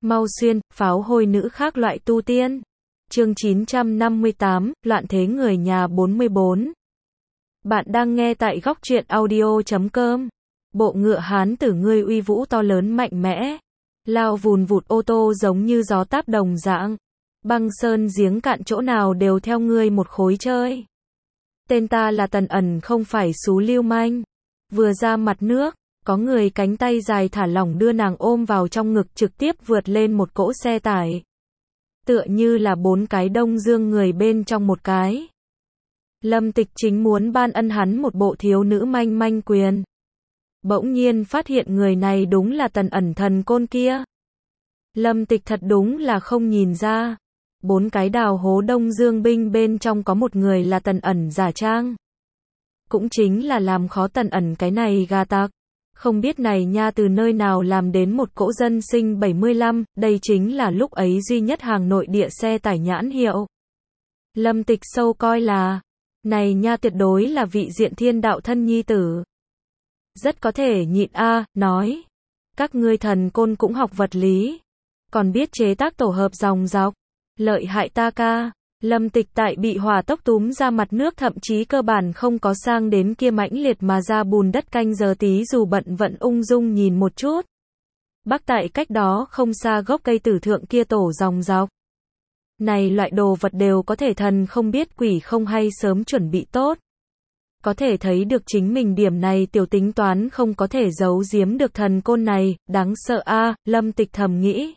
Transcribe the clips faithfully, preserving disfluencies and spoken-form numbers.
Mau xuyên, pháo hôi nữ khác loại tu tiên. Chương chín trăm năm mươi tám, Loạn thế người nhà bốn mươi bốn. Bạn đang nghe tại góc truyện audio chấm com. Bộ ngựa Hán tử ngươi uy vũ to lớn mạnh mẽ, lao vùn vụt ô tô giống như gió táp đồng dạng. Băng sơn giếng cạn chỗ nào đều theo ngươi một khối chơi. Tên ta là Tần Ẩn, không phải xú lưu manh. Vừa ra mặt nước, có người cánh tay dài thả lỏng đưa nàng ôm vào trong ngực, trực tiếp vượt lên một cỗ xe tải. Tựa như là bốn cái Đông Dương người bên trong một cái. Lâm Tịch chính muốn ban ân hắn một bộ thiếu nữ manh manh quyền. Bỗng nhiên phát hiện người này đúng là Tần Ẩn thần côn kia. Lâm Tịch thật đúng là không nhìn ra. Bốn cái đào hố Đông Dương binh bên trong có một người là Tần Ẩn giả trang. Cũng chính là làm khó Tần Ẩn cái này gà tặc. Không biết này nha từ nơi nào làm đến một cỗ dân sinh bảy mươi lăm, đây chính là lúc ấy duy nhất hàng nội địa xe tải nhãn hiệu. Lâm Tịch sâu coi là, này nha tuyệt đối là vị diện thiên đạo thân nhi tử. Rất có thể nhịn a, nói. Các ngươi thần côn cũng học vật lý. Còn biết chế tác tổ hợp dòng dọc. Lợi hại ta ca. Lâm Tịch tại bị hỏa tốc túm ra mặt nước, thậm chí cơ bản không có sang đến kia mãnh liệt mà ra bùn đất canh giờ tí dù bận vận ung dung nhìn một chút. Bắc tại cách đó không xa gốc cây tử thượng kia tổ dòng dọc. Này loại đồ vật đều có thể thần không biết quỷ không hay sớm chuẩn bị tốt. Có thể thấy được chính mình điểm này tiểu tính toán không có thể giấu giếm được thần côn này, đáng sợ a, Lâm Tịch thầm nghĩ.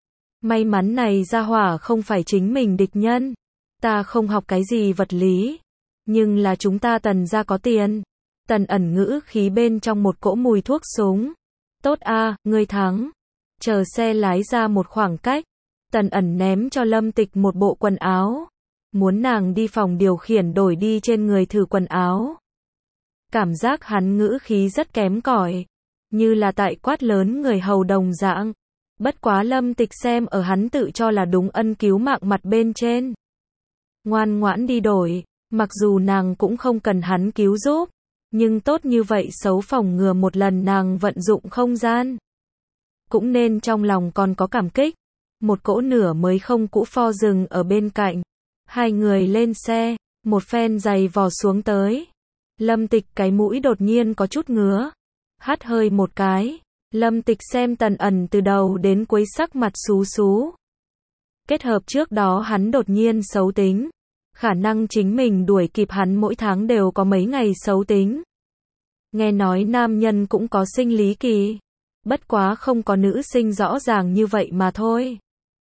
May mắn này ra hỏa không phải chính mình địch nhân. Ta không học cái gì vật lý, nhưng là chúng ta Tần gia có tiền. Tần Ẩn ngữ khí bên trong một cỗ mùi thuốc súng. Tốt a, ngươi thắng. Chờ xe lái ra một khoảng cách, Tần Ẩn ném cho Lâm Tịch một bộ quần áo. Muốn nàng đi phòng điều khiển đổi đi trên người thử quần áo. Cảm giác hắn ngữ khí rất kém cỏi, như là tại quát lớn người hầu đồng dạng. Bất quá Lâm Tịch xem ở hắn tự cho là đúng ân cứu mạng mặt bên trên. Ngoan ngoãn đi đổi, mặc dù nàng cũng không cần hắn cứu giúp, nhưng tốt như vậy xấu phòng ngừa một lần nàng vận dụng không gian. Cũng nên trong lòng còn có cảm kích. Một cỗ nửa mới không cũ pho dừng ở bên cạnh. Hai người lên xe, một phen giày vò xuống tới. Lâm Tịch cái mũi đột nhiên có chút ngứa. Hắt hơi một cái. Lâm Tịch xem Tần Ẩn từ đầu đến cuối sắc mặt xú xú. Kết hợp trước đó hắn đột nhiên xấu tính. Khả năng chính mình đuổi kịp hắn mỗi tháng đều có mấy ngày xấu tính. Nghe nói nam nhân cũng có sinh lý kỳ. Bất quá không có nữ sinh rõ ràng như vậy mà thôi.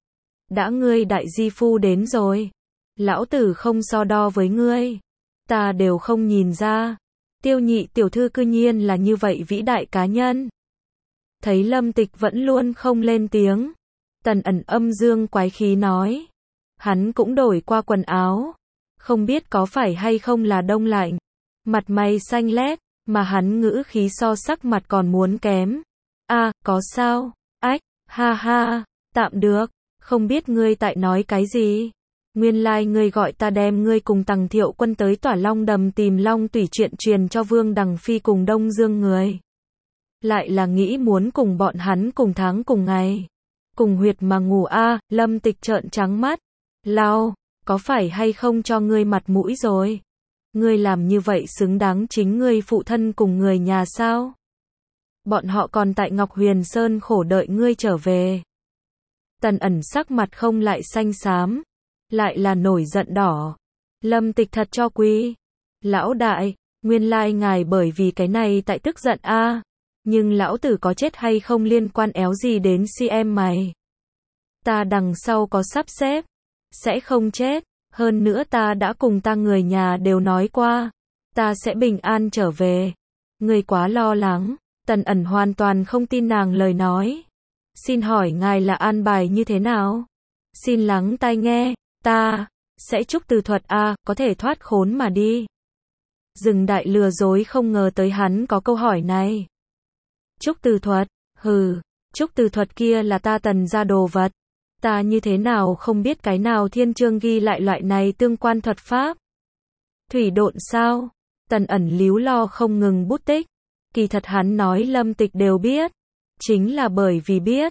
Đã ngươi đại di phu đến rồi. Lão tử không so đo với ngươi. Ta đều không nhìn ra. Tiêu Nhị tiểu thư cư nhiên là như vậy vĩ đại cá nhân. Thấy Lâm Tịch vẫn luôn không lên tiếng. Tần Ẩn âm dương quái khí nói. Hắn cũng đổi qua quần áo. Không biết có phải hay không là đông lạnh. Mặt mày xanh lét, mà hắn ngữ khí so sắc mặt còn muốn kém. A, à, có sao? Ách, ha ha, tạm được. Không biết ngươi tại nói cái gì? Nguyên lai like ngươi gọi ta đem ngươi cùng Tằng Thiệu Quân tới Tỏa Long Đầm tìm Long Tủy chuyện truyền cho Vương Đằng Phi cùng Đông Dương người. Lại là nghĩ muốn cùng bọn hắn cùng tháng cùng ngày. Cùng huyệt mà ngủ a, à, Lâm Tịch trợn trắng mắt. Lao, có phải hay không cho ngươi mặt mũi rồi? Ngươi làm như vậy xứng đáng chính ngươi phụ thân cùng người nhà sao? Bọn họ còn tại Ngọc Huyền Sơn khổ đợi ngươi trở về. Tần Ẩn sắc mặt không lại xanh xám, lại là nổi giận đỏ. Lâm Tịch thật cho quý. Lão đại, nguyên lai ngài bởi vì cái này tại tức giận a, à, nhưng lão tử có chết hay không liên quan éo gì đến si em mày. Ta đằng sau có sắp xếp, sẽ không chết, hơn nữa ta đã cùng ta người nhà đều nói qua, ta sẽ bình an trở về. Ngươi quá lo lắng. Tần Ẩn hoàn toàn không tin nàng lời nói. Xin hỏi ngài là an bài như thế nào? Xin lắng tai nghe, ta sẽ trúc từ thuật a, à, có thể thoát khốn mà đi. Dừng đại lừa dối không ngờ tới hắn có câu hỏi này. Trúc từ thuật, hừ, trúc từ thuật kia là ta Tần gia đồ vật. Ta như thế nào không biết cái nào thiên chương ghi lại loại này tương quan thuật pháp? Thủy độn sao? Tần Ẩn líu lo không ngừng bút tích. Kỳ thật hắn nói Lâm Tịch đều biết. Chính là bởi vì biết,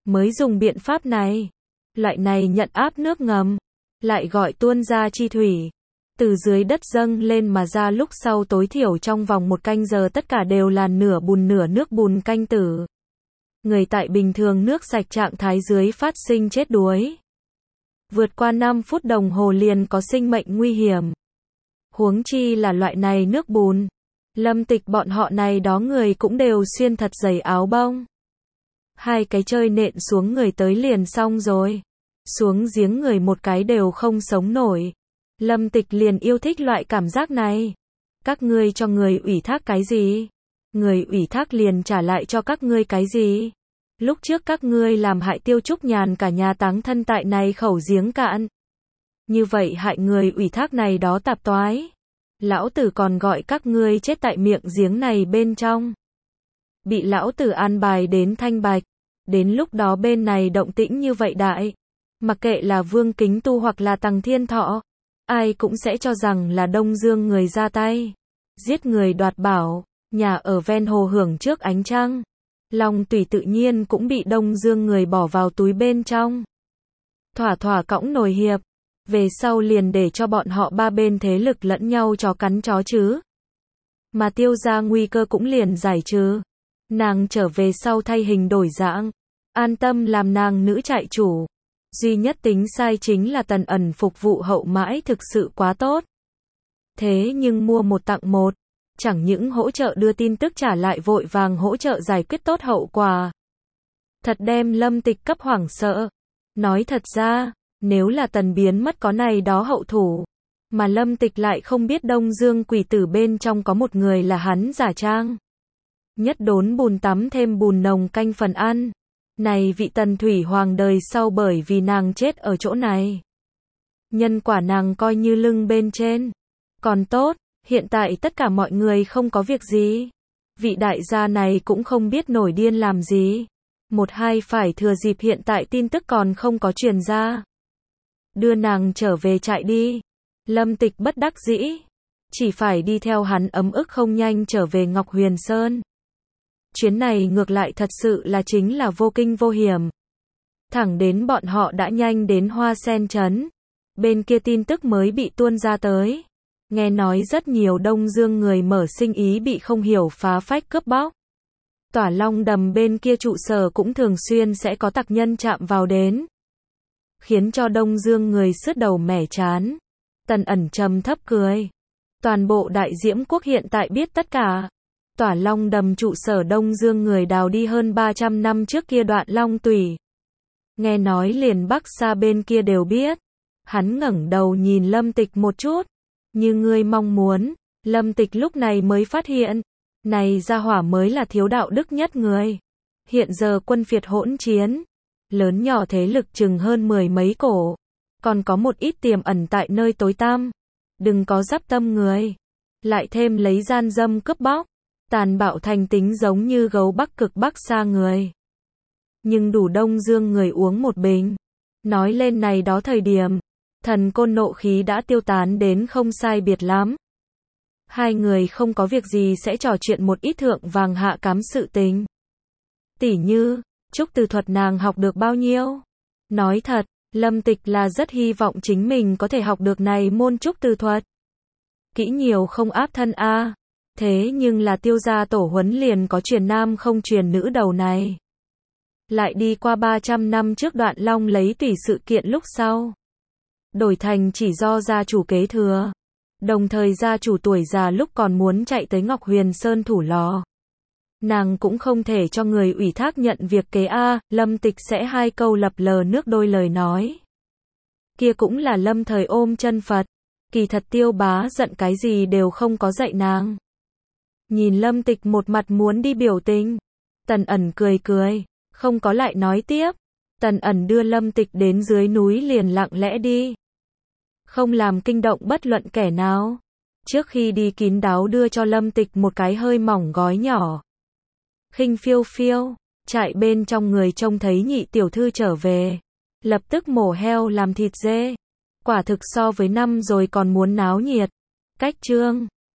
mới dùng biện pháp này. Loại này nhận áp nước ngầm, lại gọi tuôn ra chi thủy, từ dưới đất dâng lên mà ra lúc sau tối thiểu trong vòng một canh giờ tất cả đều là nửa bùn nửa nước bùn canh tử. Người tại bình thường nước sạch trạng thái dưới phát sinh chết đuối. Vượt qua năm phút đồng hồ liền có sinh mệnh nguy hiểm. Huống chi là loại này nước bùn. Lâm Tịch bọn họ này đó người cũng đều xuyên thật dày áo bông. Hai cái chơi nện xuống người tới liền xong rồi. Xuống giếng người một cái đều không sống nổi. Lâm Tịch liền yêu thích loại cảm giác này. Các ngươi cho người ủy thác cái gì? Người ủy thác liền trả lại cho các ngươi cái gì? Lúc trước các ngươi làm hại Tiêu Trúc Nhàn cả nhà táng thân tại này khẩu giếng cạn. Như vậy hại người ủy thác này đó tạp toái. Lão tử còn gọi các ngươi chết tại miệng giếng này bên trong. Bị lão tử an bài đến thanh bạch. Đến lúc đó bên này động tĩnh như vậy đại. Mặc kệ là Vương Kính Tu hoặc là Tằng Thiên Thọ. Ai cũng sẽ cho rằng là Đông Dương người ra tay. Giết người đoạt bảo. Nhà ở ven hồ hưởng trước ánh trăng. Long Tùy tự nhiên cũng bị Đông Dương người bỏ vào túi bên trong. Thỏa thỏa cõng nồi hiệp. Về sau liền để cho bọn họ ba bên thế lực lẫn nhau chó cắn chó chứ. Mà Tiêu gia nguy cơ cũng liền giải trừ. Nàng trở về sau thay hình đổi dạng. An tâm làm nàng nữ trại chủ. Duy nhất tính sai chính là Tần Ẩn phục vụ hậu mãi thực sự quá tốt. Thế nhưng mua một tặng một. Chẳng những hỗ trợ đưa tin tức trả lại vội vàng hỗ trợ giải quyết tốt hậu quả. Thật đem Lâm Tịch cấp hoảng sợ. Nói thật ra, nếu là Tần biến mất có này đó hậu thủ. Mà Lâm Tịch lại không biết Đông Dương quỷ tử bên trong có một người là hắn giả trang. Nhất đốn bùn tắm thêm bùn nồng canh phần ăn. Này vị Tần Thủy Hoàng đời sau bởi vì nàng chết ở chỗ này. Nhân quả nàng coi như lưng bên trên. Còn tốt. Hiện tại tất cả mọi người không có việc gì. Vị đại gia này cũng không biết nổi điên làm gì. Một hai phải thừa dịp hiện tại tin tức còn không có truyền ra. Đưa nàng trở về trại đi. Lâm Tịch bất đắc dĩ. Chỉ phải đi theo hắn ấm ức không nhanh trở về Ngọc Huyền Sơn. Chuyến này ngược lại thật sự là chính là vô kinh vô hiểm. Thẳng đến bọn họ đã nhanh đến Hoa Sen Trấn. Bên kia tin tức mới bị tuôn ra tới. Nghe nói rất nhiều Đông Dương người mở sinh ý bị không hiểu phá phách cướp bóc. Tỏa Long Đầm bên kia trụ sở cũng thường xuyên sẽ có tặc nhân chạm vào đến. Khiến cho Đông Dương người sứt đầu mẻ chán. Tần Ẩn trầm thấp cười. Toàn bộ Đại Diễm quốc hiện tại biết tất cả. Tỏa Long Đầm trụ sở Đông Dương người đào đi hơn ba trăm năm trước kia đoạn Long Tùy. Nghe nói liền Bắc xa bên kia đều biết. Hắn ngẩng đầu nhìn Lâm Tịch một chút. Như ngươi mong muốn, Lâm Tịch lúc này mới phát hiện, này gia hỏa mới là thiếu đạo đức nhất người. Hiện giờ quân phiệt hỗn chiến, lớn nhỏ thế lực chừng hơn mười mấy cổ, còn có một ít tiềm ẩn tại nơi tối tăm. Đừng có giáp tâm người, lại thêm lấy gian dâm cướp bóc, tàn bạo thành tính giống như gấu Bắc Cực Bắc xa người. Nhưng đủ Đông Dương người uống một bình. Nói lên này đó thời điểm, thần côn nộ khí đã tiêu tán đến không sai biệt lắm. Hai người không có việc gì sẽ trò chuyện một ít thượng vàng hạ cám sự tình. Tỉ như, trúc từ thuật nàng học được bao nhiêu? Nói thật, Lâm Tịch là rất hy vọng chính mình có thể học được này môn trúc từ thuật. Kỹ nhiều không áp thân a. Thế nhưng là Tiêu gia tổ huấn liền có truyền nam không truyền nữ đầu này. Lại đi qua ba trăm năm trước đoạn Long lấy tùy sự kiện lúc sau. Đổi thành chỉ do gia chủ kế thừa. Đồng thời gia chủ tuổi già lúc còn muốn chạy tới Ngọc Huyền Sơn thủ lò. Nàng cũng không thể cho người ủy thác nhận việc kế a. Lâm Tịch sẽ hai câu lập lờ nước đôi lời nói. Kia cũng là Lâm thời ôm chân Phật. Kỳ thật Tiêu bá giận cái gì đều không có dạy nàng. Nhìn Lâm Tịch một mặt muốn đi biểu tình. Tần Ẩn cười cười, không có lại nói tiếp. Tần Ẩn đưa Lâm Tịch đến dưới núi liền lặng lẽ đi. Không làm kinh động bất luận kẻ nào. Trước khi đi kín đáo đưa cho Lâm Tịch một cái hơi mỏng gói nhỏ. Khinh phiêu phiêu, trại bên trong người trông thấy nhị tiểu thư trở về. Lập tức mổ heo làm thịt dê. Quả thực so với năm rồi còn muốn náo nhiệt. Cách chương